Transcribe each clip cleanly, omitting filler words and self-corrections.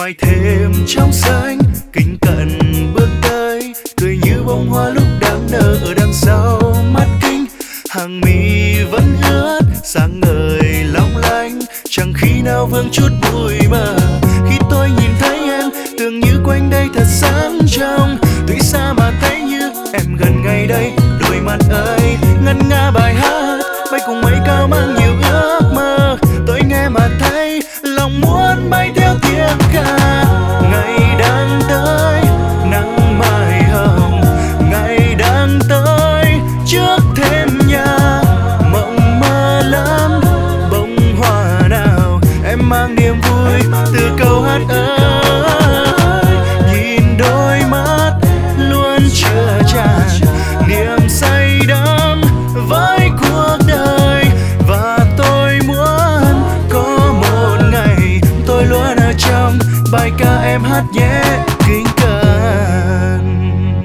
ngoài thềm trong xanh kính cận bước tới, cười như bông hoa lúc đang nở ở đằng sau mắt kính. Hàng mi vẫn ướt sáng ngời long lanh, chẳng khi nào vương chút bụi mờ. Khi tôi nhìn thấy em tưởng như quanh đây thật sáng trong, tuy xa mà thấy như em gần ngay đây. Đôi mắt ấy ngân nga bài hát bay cùng mây cao mang nhiều ước mơ. Tôi nghe mà thấy lòng muốn bay theo tiếng ca. Ngày đang tới nắng mai hồng, ngày đang tới trước thềm nhà. Mộng mơ lắm bông hoa nào em mang niềm vui từ câu hát ơi. Nhìn đôi mắt luôn chứa tràn niềm say đắm với cuộc đời, và tôi muốn có một ngày tôi luôn ở trong bài ca em hát nhé kính cận.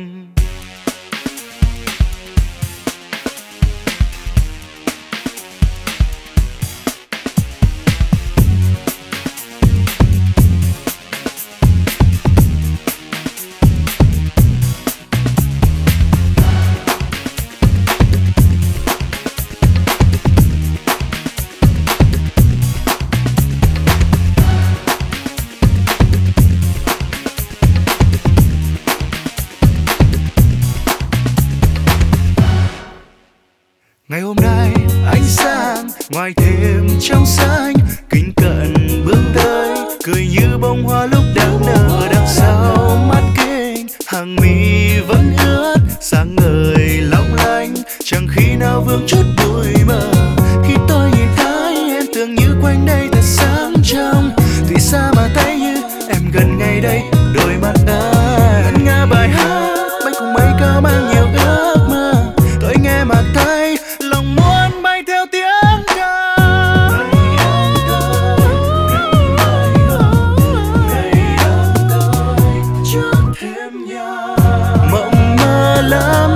Ngày hôm nay ánh sáng ngoài thềm trong xanh kính cận bước tới, cười như bông hoa lúc đang nở đằng sau mắt kính. Hàng mi vẫn ướt sáng ngời long lanh, chẳng khi nào vương chút bụi mờ. Khi tôi nhìn thấy em tưởng như quanh đây thật sáng trong, tuy xa mà thấy như em gần ngay đây. Đôi mắt ấy ngân nga bài hát bay cùng mây cao mang nhiều ước mơ. Tôi nghe mà thấy lòng muốn bay theo tiếng ca. Ngày đang tới ngày đang tới trước thềm nhà. Mộng mơ lắm